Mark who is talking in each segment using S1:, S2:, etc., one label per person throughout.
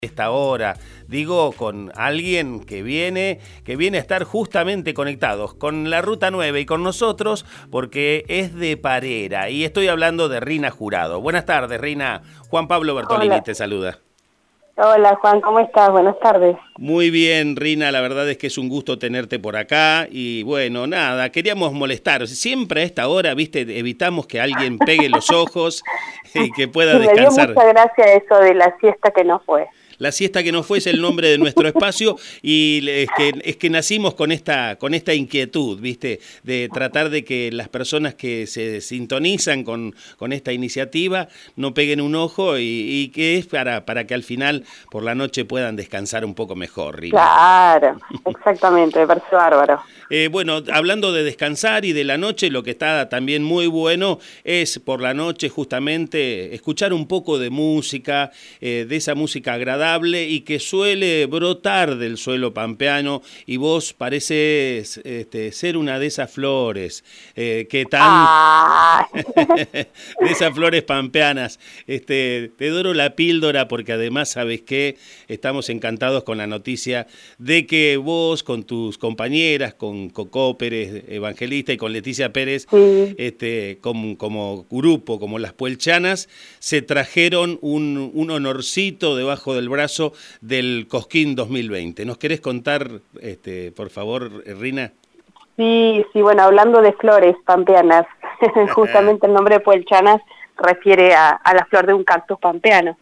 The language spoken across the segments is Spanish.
S1: Esta hora, digo, con alguien que viene a estar justamente conectados con la Ruta 9 y con nosotros, porque es de Parera, y estoy hablando de Rina Jurado. Buenas tardes, Rina. Juan Pablo Bertolini
S2: Hola.
S1: te saluda.
S2: Hola Juan, ¿cómo estás? Buenas tardes.
S1: Muy bien, Rina, la verdad es que es un gusto tenerte por acá y bueno, nada, queríamos molestar. Siempre a esta hora, viste, evitamos que alguien pegue los ojos y que pueda
S2: Sí, me dio
S1: descansar.
S2: mucha gracia eso de la siesta que no fue.
S1: La siesta que no fue es el nombre de nuestro espacio y es que nacimos con esta inquietud, ¿viste? De tratar de que las personas que se sintonizan con esta iniciativa no peguen un ojo y que es para que al final por la noche puedan descansar un poco mejor, Rina.
S2: Claro, exactamente, me parece bárbaro.
S1: Bueno, hablando de descansar y de la noche, lo que está también muy bueno es por la noche justamente escuchar un poco de música, de esa música agradable y que suele brotar del suelo pampeano, y vos pareces ser una de esas flores que tan...
S2: Ah.
S1: de esas flores pampeanas. Te doro la píldora porque además, ¿sabes qué? Estamos encantados con la noticia de que vos con tus compañeras, con Coco Pérez Evangelista y con Leticia Pérez,
S2: Sí.
S1: como grupo, como las Puelchanas, se trajeron un honorcito debajo del brazo del Cosquín 2020. ¿Nos querés contar, por favor, Rina?
S2: Sí, bueno, hablando de flores pampeanas, justamente el nombre de Puelchanas refiere a la flor de un cactus pampeano.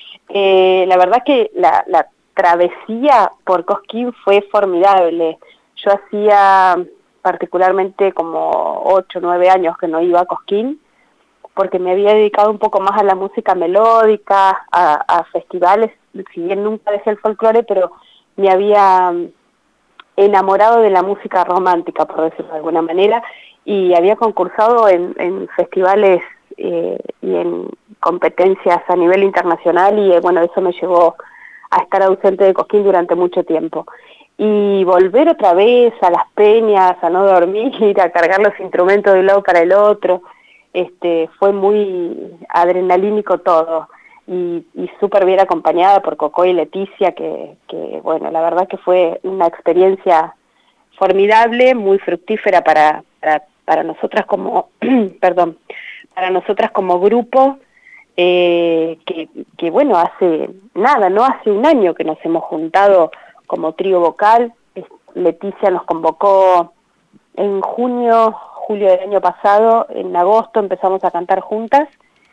S2: La verdad que la travesía por Cosquín fue formidable. Yo hacía particularmente como 8 o 9 años que no iba a Cosquín, porque me había dedicado un poco más a la música melódica, a festivales, si bien nunca dejé el folclore, pero me había enamorado de la música romántica, por decirlo de alguna manera, y había concursado en festivales y en competencias a nivel internacional, y bueno, eso me llevó a estar ausente de Cosquín durante mucho tiempo. Y volver otra vez a las peñas, a no dormir, a cargar los instrumentos de un lado para el otro, fue muy adrenalínico todo, y súper bien acompañada por Coco y Leticia, que bueno, la verdad que fue una experiencia formidable, muy fructífera para nosotras como, perdón, para nosotras como grupo, que bueno, hace nada, no hace un año que nos hemos juntado como trío vocal. Leticia nos convocó en julio del año pasado, en agosto empezamos a cantar juntas,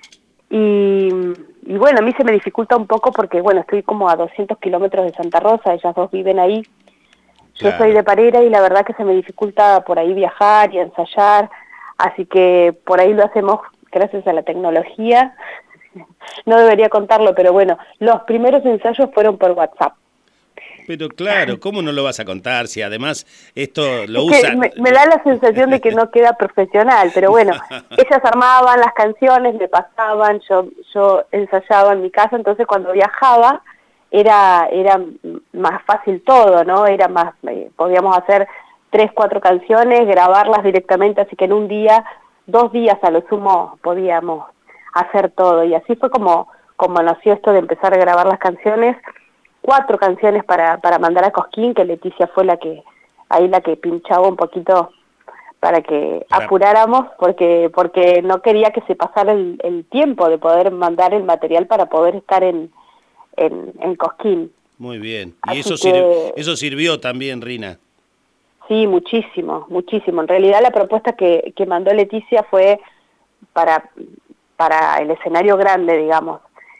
S2: y bueno, a mí se me dificulta un poco porque bueno, estoy como a 200 kilómetros de Santa Rosa, ellas dos viven ahí. Yo
S1: Claro.
S2: soy de Parera y la verdad que se me dificulta por ahí viajar y ensayar, así que por ahí lo hacemos gracias a la tecnología. No debería contarlo, pero bueno, los primeros ensayos fueron por WhatsApp.
S1: Pero claro, ¿cómo no lo vas a contar si además esto lo
S2: Es que
S1: usan?
S2: me da la sensación de que no queda profesional, pero bueno, ellas armaban las canciones, me pasaban, yo ensayaba en mi casa, entonces cuando viajaba era más fácil todo, ¿no? Era más, podíamos hacer 3, 4 canciones, grabarlas directamente, así que en un día, 2 días a lo sumo podíamos hacer todo, y así fue como nació esto de empezar a grabar las canciones. 4 canciones para mandar a Cosquín, que Leticia fue la que pinchaba un poquito para que apuráramos, porque no quería que se pasara el tiempo de poder mandar el material para poder estar en Cosquín.
S1: Muy bien. Y eso sirvió también, Rina.
S2: Sí, muchísimo, muchísimo. En realidad la propuesta que mandó Leticia fue para el escenario grande, digamos.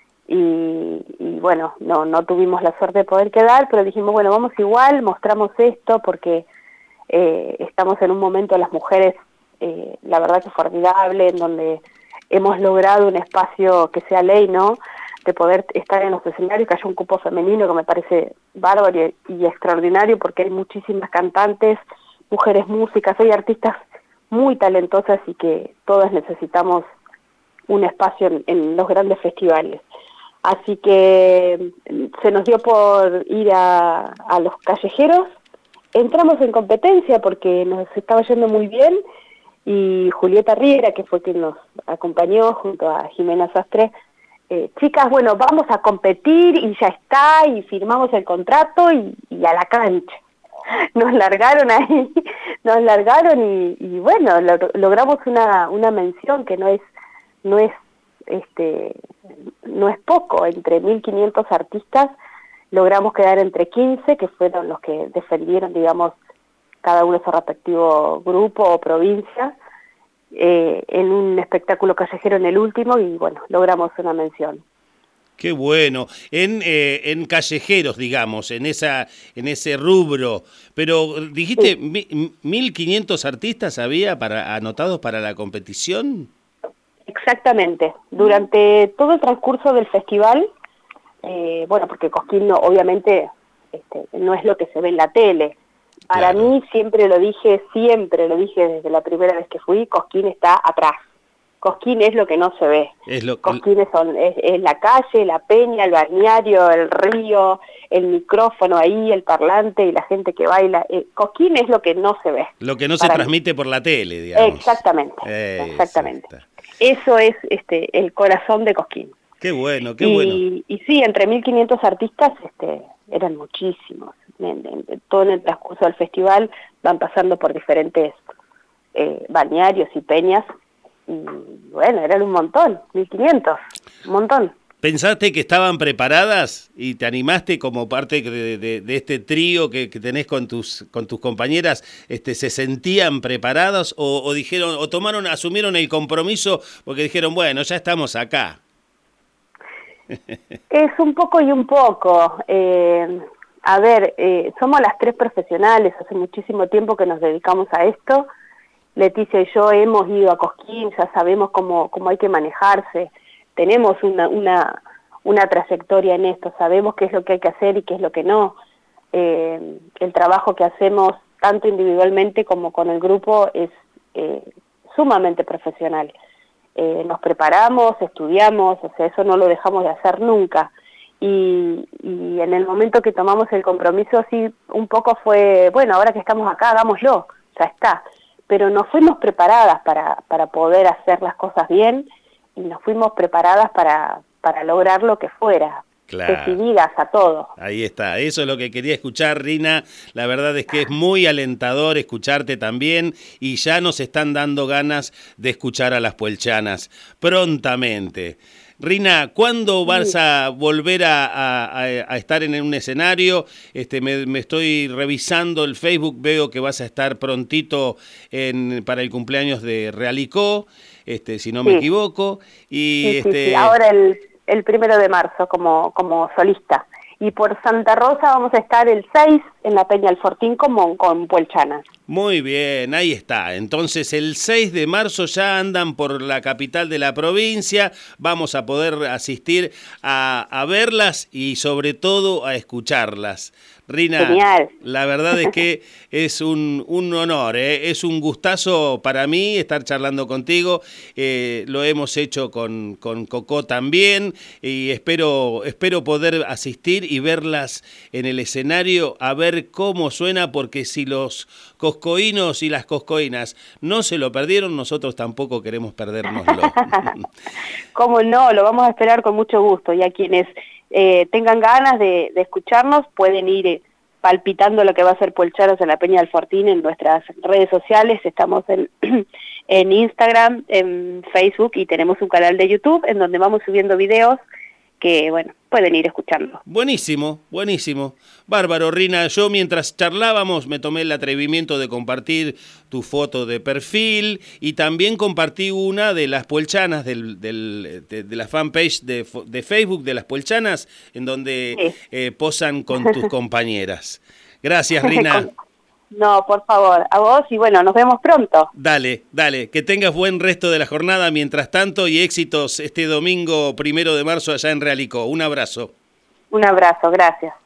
S2: Y bueno, no tuvimos la suerte de poder quedar, pero dijimos, bueno, vamos igual, mostramos esto, porque estamos en un momento las mujeres, la verdad que formidable, en donde hemos logrado un espacio que sea ley, ¿no?, de poder estar en los escenarios, que haya un cupo femenino, que me parece bárbaro y extraordinario, porque hay muchísimas cantantes, mujeres músicas, hay artistas muy talentosas y que todas necesitamos un espacio en los grandes festivales. Así que se nos dio por ir a los callejeros, entramos en competencia porque nos estaba yendo muy bien, y Julieta Riera, que fue quien nos acompañó junto a Jimena Sastre, chicas, bueno, vamos a competir y ya está, y firmamos el contrato y a la cancha. Nos largaron ahí, y bueno, logramos una mención que no es poco. Entre 1.500 artistas logramos quedar entre 15, que fueron los que defendieron, digamos, cada uno su respectivo grupo o provincia, en un espectáculo callejero en el último, y bueno, logramos una mención.
S1: Qué bueno, en callejeros, digamos, en ese rubro. Pero dijiste, sí. 1.500 artistas había anotados para la competición.
S2: Exactamente. Durante todo el transcurso del festival, bueno, porque Cosquín obviamente no es lo que se ve en la tele. Para
S1: Claro.
S2: mí, siempre lo dije desde la primera vez que fui, Cosquín está atrás. Cosquín es lo que no se ve. Cosquín es la calle, la peña, el balneario, el río, el micrófono ahí, el parlante y la gente que baila. Cosquín es lo que no se ve.
S1: Lo que no se transmite por la tele, digamos.
S2: Exactamente. Eso es el corazón de Cosquín.
S1: Qué bueno, qué bueno.
S2: Y sí, entre 1.500 artistas eran muchísimos. Todo en el transcurso del festival van pasando por diferentes balnearios y peñas. Y bueno, eran un montón, 1.500, un montón.
S1: ¿Pensaste que estaban preparadas y te animaste como parte de este trío que tenés con tus compañeras? ¿Se sentían preparadas o dijeron, o asumieron el compromiso porque dijeron, bueno, ya estamos acá?
S2: Es un poco y un poco. A ver, somos las tres profesionales, hace muchísimo tiempo que nos dedicamos a esto. Leticia y yo hemos ido a Cosquín, ya sabemos cómo hay que manejarse, tenemos una trayectoria en esto, sabemos qué es lo que hay que hacer y qué es lo que no. El trabajo que hacemos, tanto individualmente como con el grupo, es sumamente profesional. Nos preparamos, estudiamos, o sea, eso no lo dejamos de hacer nunca. Y en el momento que tomamos el compromiso, sí, un poco fue, bueno, ahora que estamos acá, hagámoslo, ya está. Pero nos fuimos preparadas para poder hacer las cosas bien, y nos fuimos preparadas para lograr lo que fuera,
S1: claro.
S2: Decididas a todo.
S1: Ahí está, eso es lo que quería escuchar, Rina. La verdad es que es muy alentador escucharte también, y ya nos están dando ganas de escuchar a las puelchanas prontamente. Rina, ¿cuándo vas a volver a estar en un escenario? Me estoy revisando el Facebook, veo que vas a estar prontito para el cumpleaños de Realicó, si no me equivoco. Y
S2: sí. Ahora el 1 de marzo como solista. Y por Santa Rosa vamos a estar el 6 en la Peña del Fortín con Puelchanas.
S1: Muy bien, ahí está. Entonces el 6 de marzo ya andan por la capital de la provincia. Vamos a poder asistir a verlas y sobre todo a escucharlas. Rina,
S2: genial.
S1: La verdad es que es un honor, es un gustazo para mí estar charlando contigo. Lo hemos hecho con Cocó también, y espero poder asistir y verlas en el escenario, a ver cómo suena, porque si los coscoínos y las coscoínas no se lo perdieron, nosotros tampoco queremos perdérnoslo.
S2: Cómo no, lo vamos a esperar con mucho gusto, y a quienes tengan ganas de escucharnos pueden ir palpitando lo que va a ser Puelchanas en la Peña del Fortín en nuestras redes sociales. Estamos en Instagram, en Facebook, y tenemos un canal de YouTube en donde vamos subiendo videos que, bueno, pueden ir escuchando.
S1: Buenísimo, buenísimo. Bárbaro, Rina. Yo mientras charlábamos me tomé el atrevimiento de compartir tu foto de perfil, y también compartí una de las Puelchanas, de la fanpage de Facebook de las Puelchanas, en donde posan con tus compañeras. Gracias, Rina.
S2: No, por favor, a vos, y bueno, nos vemos pronto.
S1: Dale, que tengas buen resto de la jornada mientras tanto, y éxitos este domingo 1 de marzo allá en Realicó. Un abrazo.
S2: Un abrazo, gracias.